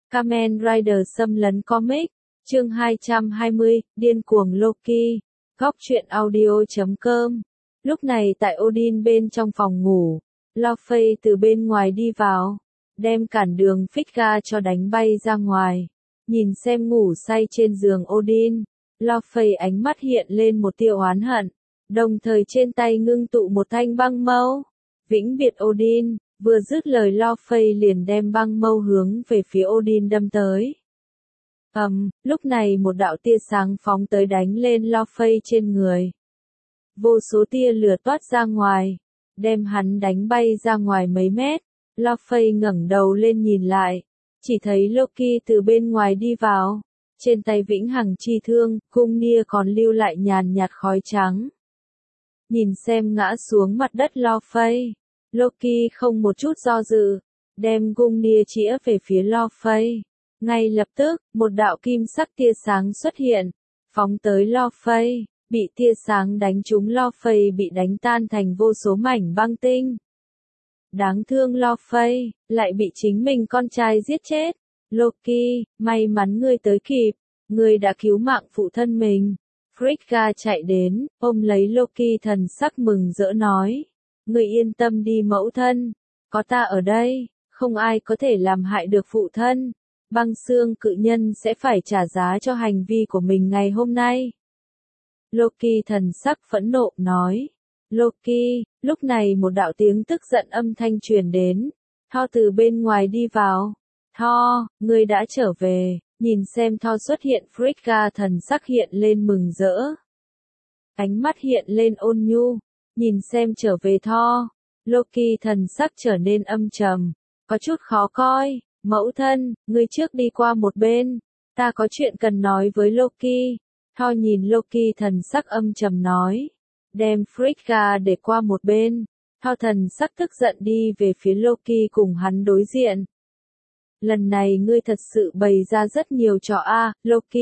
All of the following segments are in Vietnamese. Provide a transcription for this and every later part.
Kamen Rider xâm lấn comic, chương 220, điên cuồng Loki, góc truyện audio.com. Lúc này tại Odin bên trong phòng ngủ, Laufey từ bên ngoài đi vào, đem cản đường Frigga cho đánh bay ra ngoài. Nhìn xem ngủ say trên giường Odin, Laufey ánh mắt hiện lên một tia oán hận, đồng thời trên tay ngưng tụ một thanh băng mâu. Vĩnh biệt Odin, vừa dứt lời Laufey liền đem băng mâu hướng về phía Odin đâm tới. Lúc này một đạo tia sáng phóng tới đánh lên Laufey trên người. Vô số tia lửa toát ra ngoài, đem hắn đánh bay ra ngoài mấy mét. Laufey ngẩng đầu lên nhìn lại, chỉ thấy Loki từ bên ngoài đi vào, trên tay vĩnh hằng chi thương, cung nia còn lưu lại nhàn nhạt khói trắng. Nhìn xem ngã xuống mặt đất Laufey, Loki không một chút do dự, đem cung nia chĩa về phía Laufey. Ngay lập tức, một đạo kim sắc tia sáng xuất hiện, phóng tới Laufey, bị tia sáng đánh trúng Laufey bị đánh tan thành vô số mảnh băng tinh. Đáng thương Laufey, lại bị chính mình con trai giết chết. Loki, may mắn ngươi tới kịp, ngươi đã cứu mạng phụ thân mình. Frigga chạy đến, ôm lấy Loki thần sắc mừng rỡ nói. Ngươi yên tâm đi mẫu thân, có ta ở đây, không ai có thể làm hại được phụ thân. Băng xương cự nhân sẽ phải trả giá cho hành vi của mình ngày hôm nay. Loki thần sắc phẫn nộ nói. Loki, lúc này một đạo tiếng tức giận âm thanh truyền đến. Thor từ bên ngoài đi vào. Thor, ngươi đã trở về, nhìn xem Thor xuất hiện. Frigga thần sắc hiện lên mừng rỡ. Ánh mắt hiện lên ôn nhu, nhìn xem trở về Thor. Loki thần sắc trở nên âm trầm, có chút khó coi. Mẫu thân, ngươi trước đi qua một bên, ta có chuyện cần nói với Loki. Thor nhìn Loki thần sắc âm trầm nói, đem Frigga để qua một bên. Thor thần sắc tức giận đi về phía Loki cùng hắn đối diện. Lần này ngươi thật sự bày ra rất nhiều trò Loki.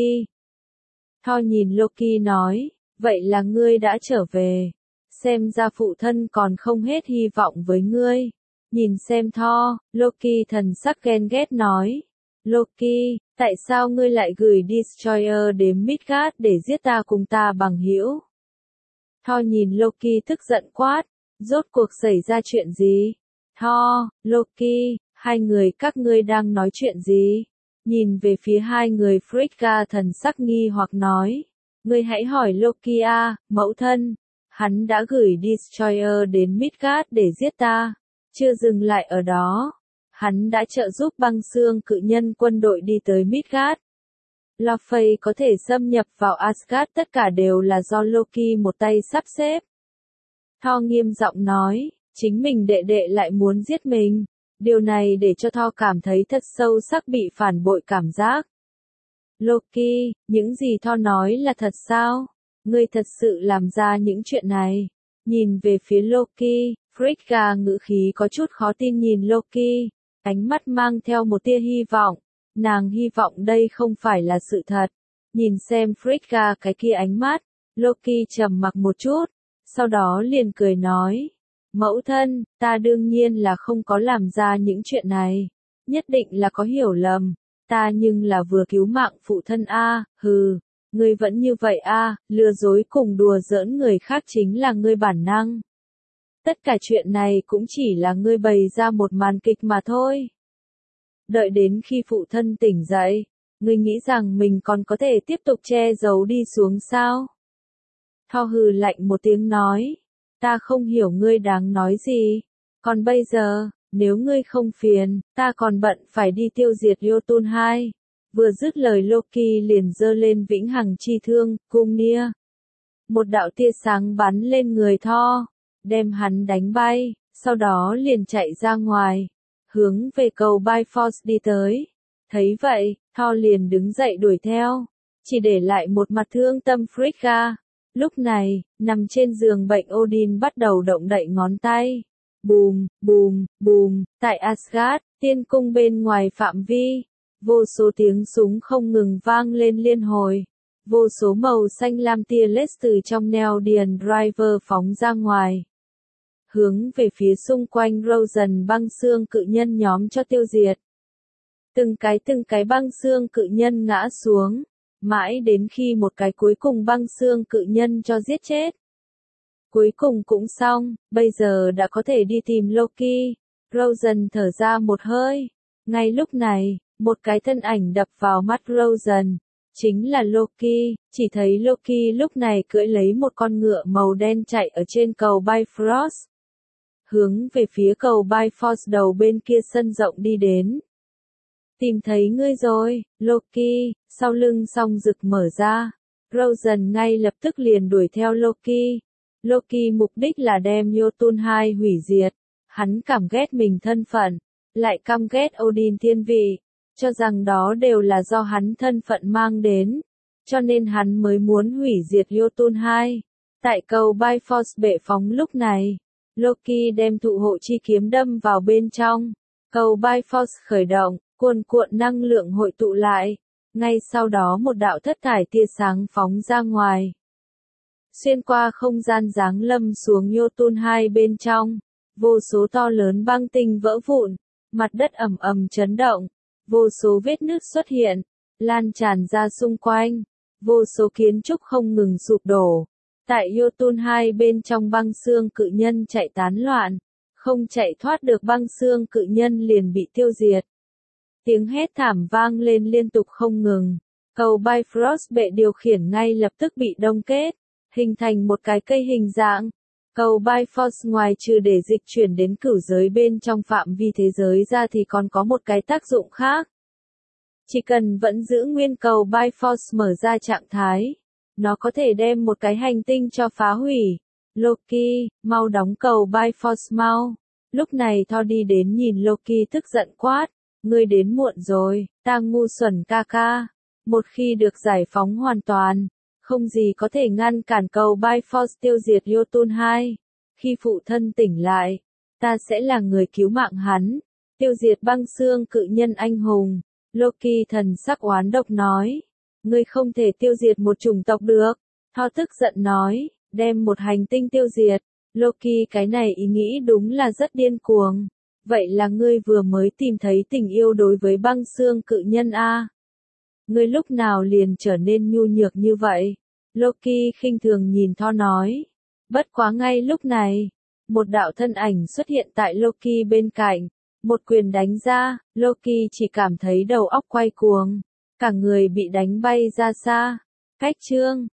Thor nhìn Loki nói, vậy là ngươi đã trở về, xem ra phụ thân còn không hết hy vọng với ngươi. Nhìn xem Thor, Loki thần sắc ghen ghét nói. Loki, tại sao ngươi lại gửi Destroyer đến Midgard để giết ta cùng ta bằng hữu? Thor nhìn Loki tức giận quát, rốt cuộc xảy ra chuyện gì? Thor, Loki, hai người các ngươi đang nói chuyện gì? Nhìn về phía hai người Frigga thần sắc nghi hoặc nói. Ngươi hãy hỏi Loki mẫu thân, hắn đã gửi Destroyer đến Midgard để giết ta. Chưa dừng lại ở đó, hắn đã trợ giúp băng xương cự nhân quân đội đi tới Midgard. Laufey có thể xâm nhập vào Asgard tất cả đều là do Loki một tay sắp xếp. Thor nghiêm giọng nói, chính mình đệ đệ lại muốn giết mình. Điều này để cho Thor cảm thấy thật sâu sắc bị phản bội cảm giác. Loki, những gì Thor nói là thật sao? Ngươi thật sự làm ra những chuyện này. Nhìn về phía Loki, Frigga ngữ khí có chút khó tin nhìn Loki, ánh mắt mang theo một tia hy vọng. Nàng hy vọng đây không phải là sự thật. Nhìn xem Frigga cái kia ánh mắt, Loki trầm mặc một chút, sau đó liền cười nói. Mẫu thân, ta đương nhiên là không có làm ra những chuyện này. Nhất định là có hiểu lầm. Ta nhưng là vừa cứu mạng phụ thân hừ. Ngươi vẫn như vậy lừa dối cùng đùa giỡn người khác chính là ngươi bản năng. Tất cả chuyện này cũng chỉ là ngươi bày ra một màn kịch mà thôi. Đợi đến khi phụ thân tỉnh dậy, ngươi nghĩ rằng mình còn có thể tiếp tục che giấu đi xuống sao? Thor hừ lạnh một tiếng nói, ta không hiểu ngươi đang nói gì. Còn bây giờ, nếu ngươi không phiền, ta còn bận phải đi tiêu diệt Jotun 2. Vừa dứt lời Loki liền giơ lên vĩnh hằng chi thương, cung nia. Một đạo tia sáng bắn lên người Thor, đem hắn đánh bay, sau đó liền chạy ra ngoài, hướng về cầu Bifrost đi tới. Thấy vậy, Thor liền đứng dậy đuổi theo, chỉ để lại một mặt thương tâm Frigga. Lúc này, nằm trên giường bệnh Odin bắt đầu động đậy ngón tay. Bùm, bùm, bùm, tại Asgard, tiên cung bên ngoài phạm vi, vô số tiếng súng không ngừng vang lên liên hồi. Vô số màu xanh lam tia laser từ trong Neodymium Driver phóng ra ngoài, hướng về phía xung quanh Rosen băng xương cự nhân nhóm cho tiêu diệt. Từng cái băng xương cự nhân ngã xuống, mãi đến khi một cái cuối cùng băng xương cự nhân cho giết chết. Cuối cùng cũng xong, bây giờ đã có thể đi tìm Loki. Rosen thở ra một hơi. Ngay lúc này, một cái thân ảnh đập vào mắt Rosen. Chính là Loki, chỉ thấy Loki lúc này cưỡi lấy một con ngựa màu đen chạy ở trên cầu Bifrost. Hướng về phía cầu Bifrost đầu bên kia sân rộng đi đến. Tìm thấy ngươi rồi, Loki, sau lưng song rực mở ra. Rosen ngay lập tức liền đuổi theo Loki. Loki mục đích là đem Jotun 2 hủy diệt. Hắn cảm ghét mình thân phận, lại căm ghét Odin thiên vị, cho rằng đó đều là do hắn thân phận mang đến, cho nên hắn mới muốn hủy diệt Jotun 2. Tại cầu Bifrost bệ phóng lúc này, Loki đem thụ hộ chi kiếm đâm vào bên trong. Cầu Bifrost khởi động, cuồn cuộn năng lượng hội tụ lại. Ngay sau đó một đạo thất thải tia sáng phóng ra ngoài. Xuyên qua không gian giáng lâm xuống Jotun 2 bên trong. Vô số to lớn băng tinh vỡ vụn, mặt đất ầm ầm chấn động, vô số vết nứt xuất hiện, lan tràn ra xung quanh, vô số kiến trúc không ngừng sụp đổ. Tại Jotun 2 bên trong băng xương cự nhân chạy tán loạn, không chạy thoát được băng xương cự nhân liền bị tiêu diệt. Tiếng hét thảm vang lên liên tục không ngừng, cầu Bifrost bệ điều khiển ngay lập tức bị đông kết, hình thành một cái cây hình dạng. Cầu Bifrost ngoài trừ để dịch chuyển đến cửu giới bên trong phạm vi thế giới ra thì còn có một cái tác dụng khác. Chỉ cần vẫn giữ nguyên cầu Bifrost mở ra trạng thái, nó có thể đem một cái hành tinh cho phá hủy. Loki, mau đóng cầu Bifrost mau. Lúc này Thor đi đến nhìn Loki tức giận quát, ngươi đến muộn rồi, ta ngu xuẩn ca ca. Một khi được giải phóng hoàn toàn, không gì có thể ngăn cản cầu Bifrost tiêu diệt Jotun 2. Khi phụ thân tỉnh lại, ta sẽ là người cứu mạng hắn, tiêu diệt băng xương cự nhân anh hùng. Loki thần sắc oán độc nói, ngươi không thể tiêu diệt một chủng tộc được. Thor tức giận nói, đem một hành tinh tiêu diệt. Loki cái này ý nghĩ đúng là rất điên cuồng. Vậy là ngươi vừa mới tìm thấy tình yêu đối với băng xương cự nhân a? Ngươi lúc nào liền trở nên nhu nhược như vậy? Loki khinh thường nhìn Thor nói. Bất quá ngay lúc này, một đạo thân ảnh xuất hiện tại Loki bên cạnh. Một quyền đánh ra, Loki chỉ cảm thấy đầu óc quay cuồng. Cả người bị đánh bay ra xa. Cách chương